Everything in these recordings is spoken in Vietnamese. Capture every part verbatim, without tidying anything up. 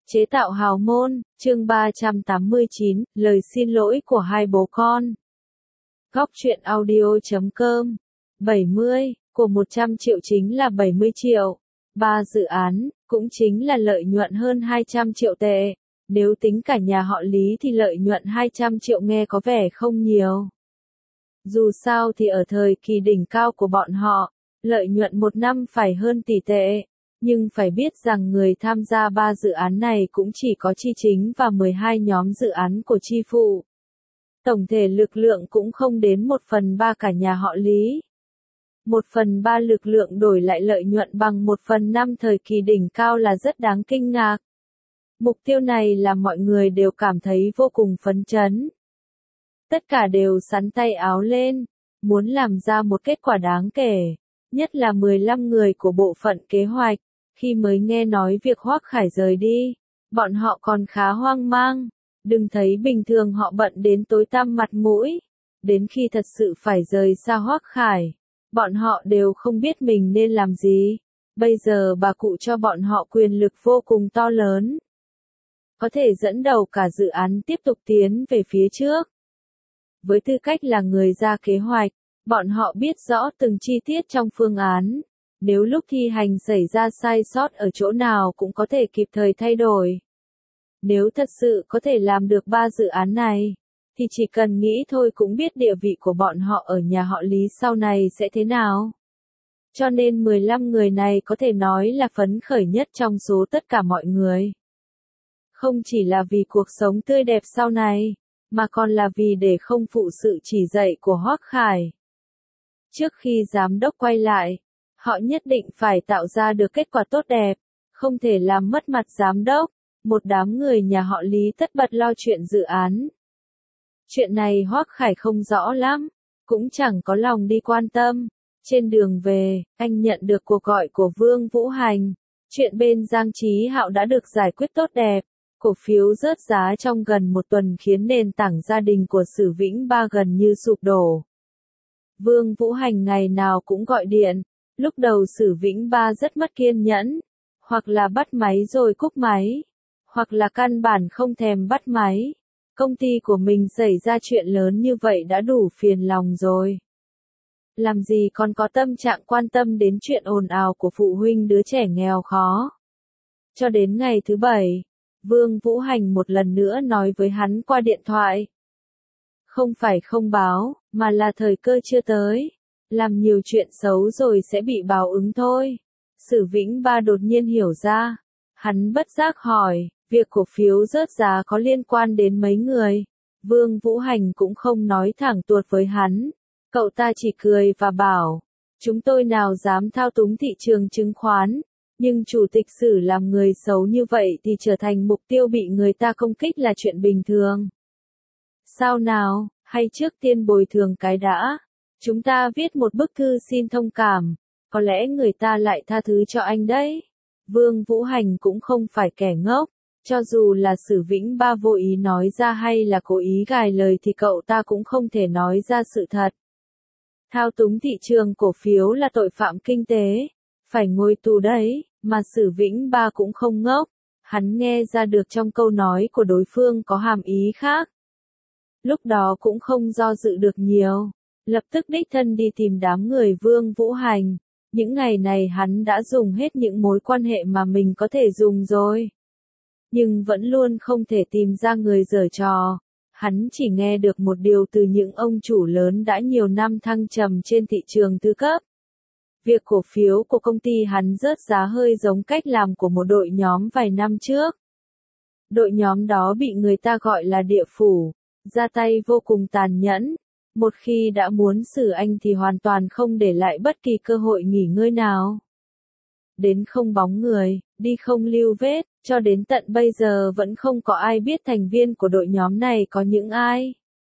Chế tạo hào môn, chương ba trăm tám mươi chín, lời xin lỗi của hai bố con. Góc truyện audio chấm com. bảy mươi, của một trăm triệu chính là bảy mươi triệu. ba dự án, cũng chính là lợi nhuận hơn hai trăm triệu tệ. Nếu tính cả nhà họ Lý thì lợi nhuận hai trăm triệu nghe có vẻ không nhiều. Dù sao thì ở thời kỳ đỉnh cao của bọn họ, lợi nhuận một năm phải hơn tỷ tệ. Nhưng phải biết rằng người tham gia ba dự án này cũng chỉ có Chi Chính và mười hai nhóm dự án của Chi Phụ. Tổng thể lực lượng cũng không đến một phần ba cả nhà họ Lý. Một phần ba lực lượng đổi lại lợi nhuận bằng một phần năm thời kỳ đỉnh cao là rất đáng kinh ngạc. Mục tiêu này là mọi người đều cảm thấy vô cùng phấn chấn. Tất cả đều sắn tay áo lên, muốn làm ra một kết quả đáng kể. Nhất là mười lăm người của bộ phận kế hoạch, khi mới nghe nói việc Hoắc Khải rời đi, bọn họ còn khá hoang mang, đừng thấy bình thường họ bận đến tối tăm mặt mũi, đến khi thật sự phải rời xa Hoắc Khải, bọn họ đều không biết mình nên làm gì. Bây giờ bà cụ cho bọn họ quyền lực vô cùng to lớn, có thể dẫn đầu cả dự án tiếp tục tiến về phía trước. Với tư cách là người ra kế hoạch, bọn họ biết rõ từng chi tiết trong phương án, nếu lúc thi hành xảy ra sai sót ở chỗ nào cũng có thể kịp thời thay đổi. Nếu thật sự có thể làm được ba dự án này, thì chỉ cần nghĩ thôi cũng biết địa vị của bọn họ ở nhà họ Lý sau này sẽ thế nào. Cho nên mười lăm người này có thể nói là phấn khởi nhất trong số tất cả mọi người. Không chỉ là vì cuộc sống tươi đẹp sau này, mà còn là vì để không phụ sự chỉ dạy của Hoắc Khải. Trước khi giám đốc quay lại, họ nhất định phải tạo ra được kết quả tốt đẹp, không thể làm mất mặt giám đốc. Một đám người nhà họ Lý tất bật lo chuyện dự án. Chuyện này Hoắc Khải không rõ lắm, cũng chẳng có lòng đi quan tâm. Trên đường về, anh nhận được cuộc gọi của Vương Vũ Hành. Chuyện bên Giang Chí Hạo đã được giải quyết tốt đẹp. Cổ phiếu rớt giá trong gần một tuần khiến nền tảng gia đình của Sử Vĩnh Ba gần như sụp đổ. Vương Vũ Hành ngày nào cũng gọi điện. Lúc đầu Sử Vĩnh Ba rất mất kiên nhẫn, hoặc là bắt máy rồi cúp máy, hoặc là căn bản không thèm bắt máy. Công ty của mình xảy ra chuyện lớn như vậy đã đủ phiền lòng rồi. Làm gì còn có tâm trạng quan tâm đến chuyện ồn ào của phụ huynh đứa trẻ nghèo khó. Cho đến ngày thứ bảy, Vương Vũ Hành một lần nữa nói với hắn qua điện thoại. Không phải không báo, mà là thời cơ chưa tới. Làm nhiều chuyện xấu rồi sẽ bị báo ứng thôi. Sử Vĩnh Ba đột nhiên hiểu ra. Hắn bất giác hỏi, việc cổ phiếu rớt giá có liên quan đến mấy người? Vương Vũ Hành cũng không nói thẳng tuột với hắn. Cậu ta chỉ cười và bảo, chúng tôi nào dám thao túng thị trường chứng khoán, nhưng chủ tịch Sử làm người xấu như vậy thì trở thành mục tiêu bị người ta công kích là chuyện bình thường. Sao nào, hay trước tiên bồi thường cái đã? Chúng ta viết một bức thư xin thông cảm, có lẽ người ta lại tha thứ cho anh đấy. Vương Vũ Hành cũng không phải kẻ ngốc, cho dù là Sử Vĩnh Ba vô ý nói ra hay là cố ý gài lời thì cậu ta cũng không thể nói ra sự thật. Thao túng thị trường cổ phiếu là tội phạm kinh tế, phải ngồi tù đấy, mà Sử Vĩnh Ba cũng không ngốc, hắn nghe ra được trong câu nói của đối phương có hàm ý khác. Lúc đó cũng không do dự được nhiều. Lập tức đích thân đi tìm đám người Vương Vũ Hành. Những ngày này hắn đã dùng hết những mối quan hệ mà mình có thể dùng rồi. Nhưng vẫn luôn không thể tìm ra người giở trò. Hắn chỉ nghe được một điều từ những ông chủ lớn đã nhiều năm thăng trầm trên thị trường thứ cấp. Việc cổ phiếu của công ty hắn rớt giá hơi giống cách làm của một đội nhóm vài năm trước. Đội nhóm đó bị người ta gọi là địa phủ, ra tay vô cùng tàn nhẫn. Một khi đã muốn xử anh thì hoàn toàn không để lại bất kỳ cơ hội nghỉ ngơi nào. Đến không bóng người, đi không lưu vết, cho đến tận bây giờ vẫn không có ai biết thành viên của đội nhóm này có những ai.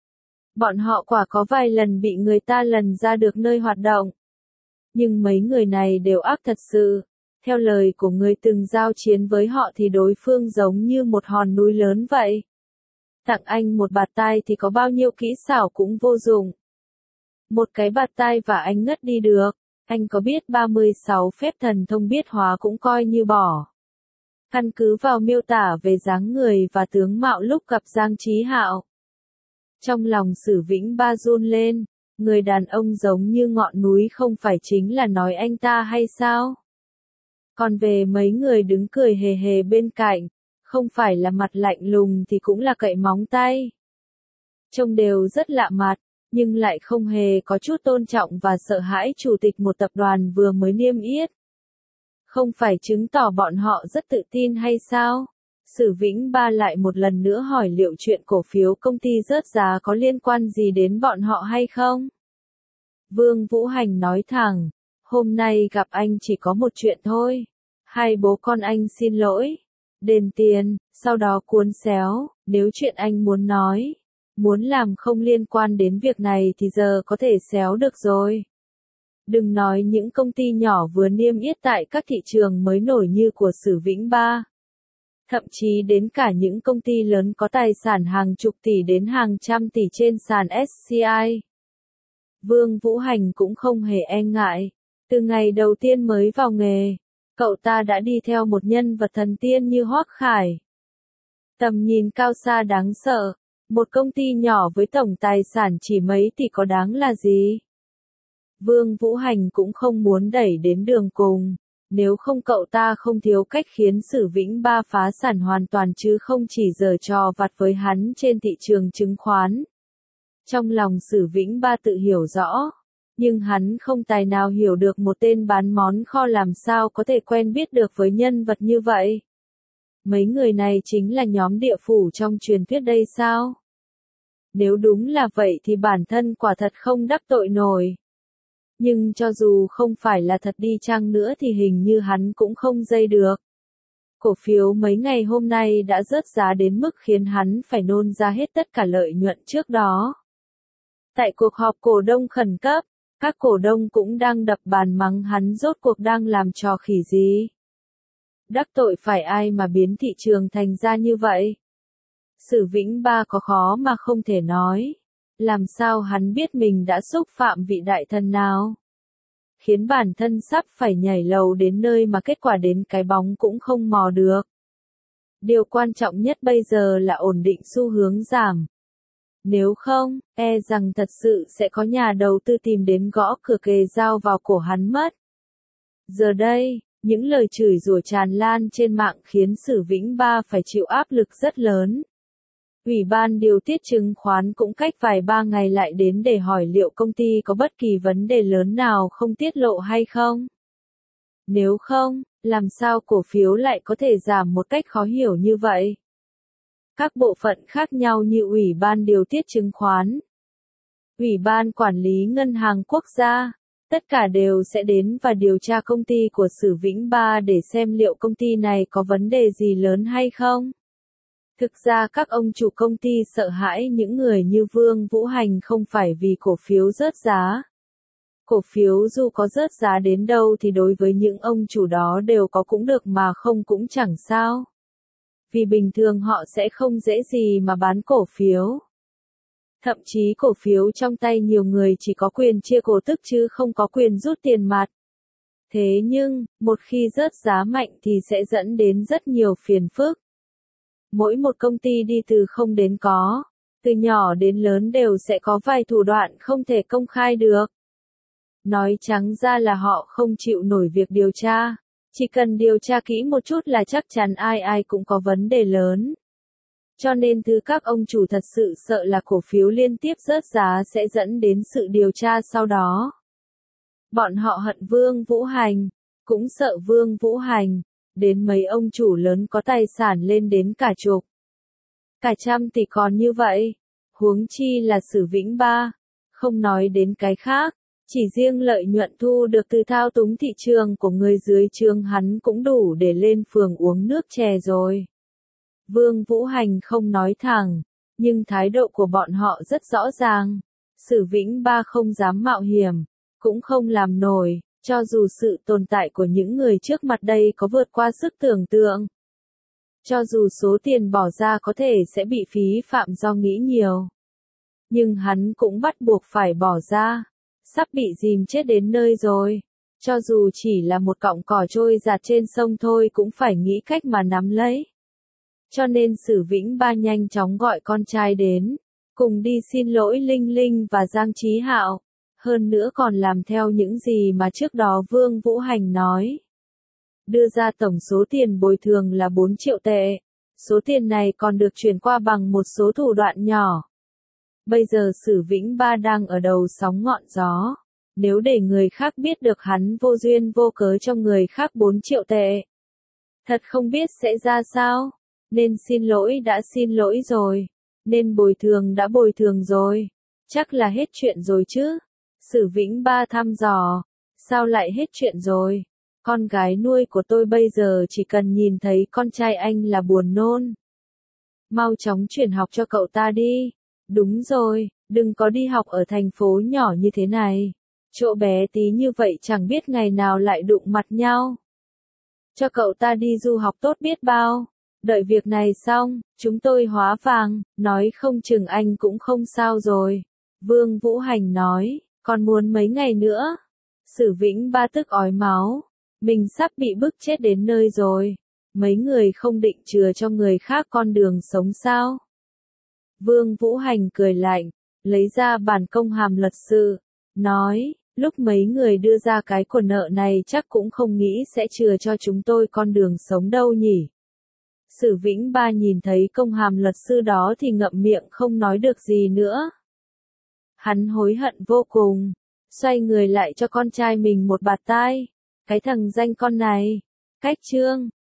Bọn họ quả có vài lần bị người ta lần ra được nơi hoạt động. Nhưng mấy người này đều ác thật sự. Theo lời của người từng giao chiến với họ thì đối phương giống như một hòn núi lớn vậy. Tặng anh một bạt tai thì có bao nhiêu kỹ xảo cũng vô dụng. Một cái bạt tai và anh ngất đi được. Anh có biết ba mươi sáu phép thần thông biết hóa cũng coi như bỏ. Căn cứ vào miêu tả về dáng người và tướng mạo lúc gặp Giang Chí Hạo, trong lòng Sử Vĩnh Ba run lên, người đàn ông giống như ngọn núi không phải chính là nói anh ta hay sao? Còn về mấy người đứng cười hề hề bên cạnh, không phải là mặt lạnh lùng thì cũng là cậy móng tay. Trông đều rất lạ mặt, nhưng lại không hề có chút tôn trọng và sợ hãi chủ tịch một tập đoàn vừa mới niêm yết. Không phải chứng tỏ bọn họ rất tự tin hay sao? Sử Vĩnh Ba lại một lần nữa hỏi liệu chuyện cổ phiếu công ty rớt giá có liên quan gì đến bọn họ hay không? Vương Vũ Hành nói thẳng, hôm nay gặp anh chỉ có một chuyện thôi. Hai bố con anh xin lỗi. Đền tiền, sau đó cuốn xéo, nếu chuyện anh muốn nói, muốn làm không liên quan đến việc này thì giờ có thể xéo được rồi. Đừng nói những công ty nhỏ vừa niêm yết tại các thị trường mới nổi như của Sử Vĩnh Ba. Thậm chí đến cả những công ty lớn có tài sản hàng chục tỷ đến hàng trăm tỷ trên sàn ét xê i. Vương Vũ Hành cũng không hề e ngại. Từ ngày đầu tiên mới vào nghề, cậu ta đã đi theo một nhân vật thần tiên như Hoắc Khải. Tầm nhìn cao xa đáng sợ, một công ty nhỏ với tổng tài sản chỉ mấy tỷ có đáng là gì? Vương Vũ Hành cũng không muốn đẩy đến đường cùng, nếu không cậu ta không thiếu cách khiến Sử Vĩnh Ba phá sản hoàn toàn chứ không chỉ giở trò vặt với hắn trên thị trường chứng khoán. Trong lòng Sử Vĩnh Ba tự hiểu rõ, nhưng hắn không tài nào hiểu được một tên bán món kho làm sao có thể quen biết được với nhân vật như vậy. Mấy người này chính là nhóm địa phủ trong truyền thuyết đây sao? Nếu đúng là vậy thì bản thân quả thật không đắc tội nổi. Nhưng cho dù không phải là thật đi chăng nữa thì hình như hắn cũng không dây được. Cổ phiếu mấy ngày hôm nay đã rớt giá đến mức khiến hắn phải nôn ra hết tất cả lợi nhuận trước đó. Tại cuộc họp cổ đông khẩn cấp, các cổ đông cũng đang đập bàn mắng hắn rốt cuộc đang làm trò khỉ gì. Đắc tội phải ai mà biến thị trường thành ra như vậy? Sử Vĩnh Ba có khó mà không thể nói. Làm sao hắn biết mình đã xúc phạm vị đại thần nào? Khiến bản thân sắp phải nhảy lầu đến nơi mà kết quả đến cái bóng cũng không mò được. Điều quan trọng nhất bây giờ là ổn định xu hướng giảm. Nếu không, e rằng thật sự sẽ có nhà đầu tư tìm đến gõ cửa kề dao vào cổ hắn mất. Giờ đây, những lời chửi rủa tràn lan trên mạng khiến Sử Vĩnh Ba phải chịu áp lực rất lớn. Ủy ban điều tiết chứng khoán cũng cách vài ba ngày lại đến để hỏi liệu công ty có bất kỳ vấn đề lớn nào không tiết lộ hay không. Nếu không, làm sao cổ phiếu lại có thể giảm một cách khó hiểu như vậy? Các bộ phận khác nhau như Ủy ban điều tiết chứng khoán, Ủy ban quản lý ngân hàng quốc gia, tất cả đều sẽ đến và điều tra công ty của Sử Vĩnh Ba để xem liệu công ty này có vấn đề gì lớn hay không. Thực ra các ông chủ công ty sợ hãi những người như Vương Vũ Hành không phải vì cổ phiếu rớt giá. Cổ phiếu dù có rớt giá đến đâu thì đối với những ông chủ đó đều có cũng được mà không cũng chẳng sao. Vì bình thường họ sẽ không dễ gì mà bán cổ phiếu. Thậm chí cổ phiếu trong tay nhiều người chỉ có quyền chia cổ tức chứ không có quyền rút tiền mặt. Thế nhưng, một khi rớt giá mạnh thì sẽ dẫn đến rất nhiều phiền phức. Mỗi một công ty đi từ không đến có, từ nhỏ đến lớn đều sẽ có vài thủ đoạn không thể công khai được. Nói trắng ra là họ không chịu nổi việc điều tra. Chỉ cần điều tra kỹ một chút là chắc chắn ai ai cũng có vấn đề lớn. Cho nên thứ các ông chủ thật sự sợ là cổ phiếu liên tiếp rớt giá sẽ dẫn đến sự điều tra sau đó. Bọn họ hận Vương Vũ Hành, cũng sợ Vương Vũ Hành, đến mấy ông chủ lớn có tài sản lên đến cả chục, cả trăm tỷ còn như vậy, huống chi là Sử Vĩnh Ba, không nói đến cái khác. Chỉ riêng lợi nhuận thu được từ thao túng thị trường của người dưới trướng hắn cũng đủ để lên phường uống nước chè rồi. Vương Vũ Hành không nói thẳng, nhưng thái độ của bọn họ rất rõ ràng. Sử Vĩnh Ba không dám mạo hiểm, cũng không làm nổi, cho dù sự tồn tại của những người trước mặt đây có vượt qua sức tưởng tượng. Cho dù số tiền bỏ ra có thể sẽ bị phí phạm do nghĩ nhiều. Nhưng hắn cũng bắt buộc phải bỏ ra. Sắp bị dìm chết đến nơi rồi. Cho dù chỉ là một cọng cỏ trôi giạt trên sông thôi cũng phải nghĩ cách mà nắm lấy. Cho nên Sử Vĩnh Ba nhanh chóng gọi con trai đến, cùng đi xin lỗi Linh Linh và Giang Chí Hạo, hơn nữa còn làm theo những gì mà trước đó Vương Vũ Hành nói. Đưa ra tổng số tiền bồi thường là bốn triệu tệ, số tiền này còn được chuyển qua bằng một số thủ đoạn nhỏ. Bây giờ Sử Vĩnh Ba đang ở đầu sóng ngọn gió, nếu để người khác biết được hắn vô duyên vô cớ cho người khác bốn triệu tệ, thật không biết sẽ ra sao. Nên xin lỗi đã xin lỗi rồi, nên bồi thường đã bồi thường rồi, chắc là hết chuyện rồi chứ. Sử Vĩnh Ba thăm dò, sao lại hết chuyện rồi? Con gái nuôi của tôi bây giờ chỉ cần nhìn thấy con trai anh là buồn nôn. Mau chóng chuyển học cho cậu ta đi. Đúng rồi, đừng có đi học ở thành phố nhỏ như thế này. Chỗ bé tí như vậy chẳng biết ngày nào lại đụng mặt nhau. Cho cậu ta đi du học tốt biết bao. Đợi việc này xong, chúng tôi hóa vàng, nói không chừng anh cũng không sao rồi. Vương Vũ Hành nói, còn muốn mấy ngày nữa. Sử Vĩnh Ba tức ói máu, mình sắp bị bức chết đến nơi rồi. Mấy người không định chừa cho người khác con đường sống sao? Vương Vũ Hành cười lạnh, lấy ra bản công hàm luật sư, nói, lúc mấy người đưa ra cái của nợ này chắc cũng không nghĩ sẽ chừa cho chúng tôi con đường sống đâu nhỉ. Sử Vĩnh Ba nhìn thấy công hàm luật sư đó thì ngậm miệng không nói được gì nữa. Hắn hối hận vô cùng, xoay người lại cho con trai mình một bạt tai. Cái thằng danh con này, cách chương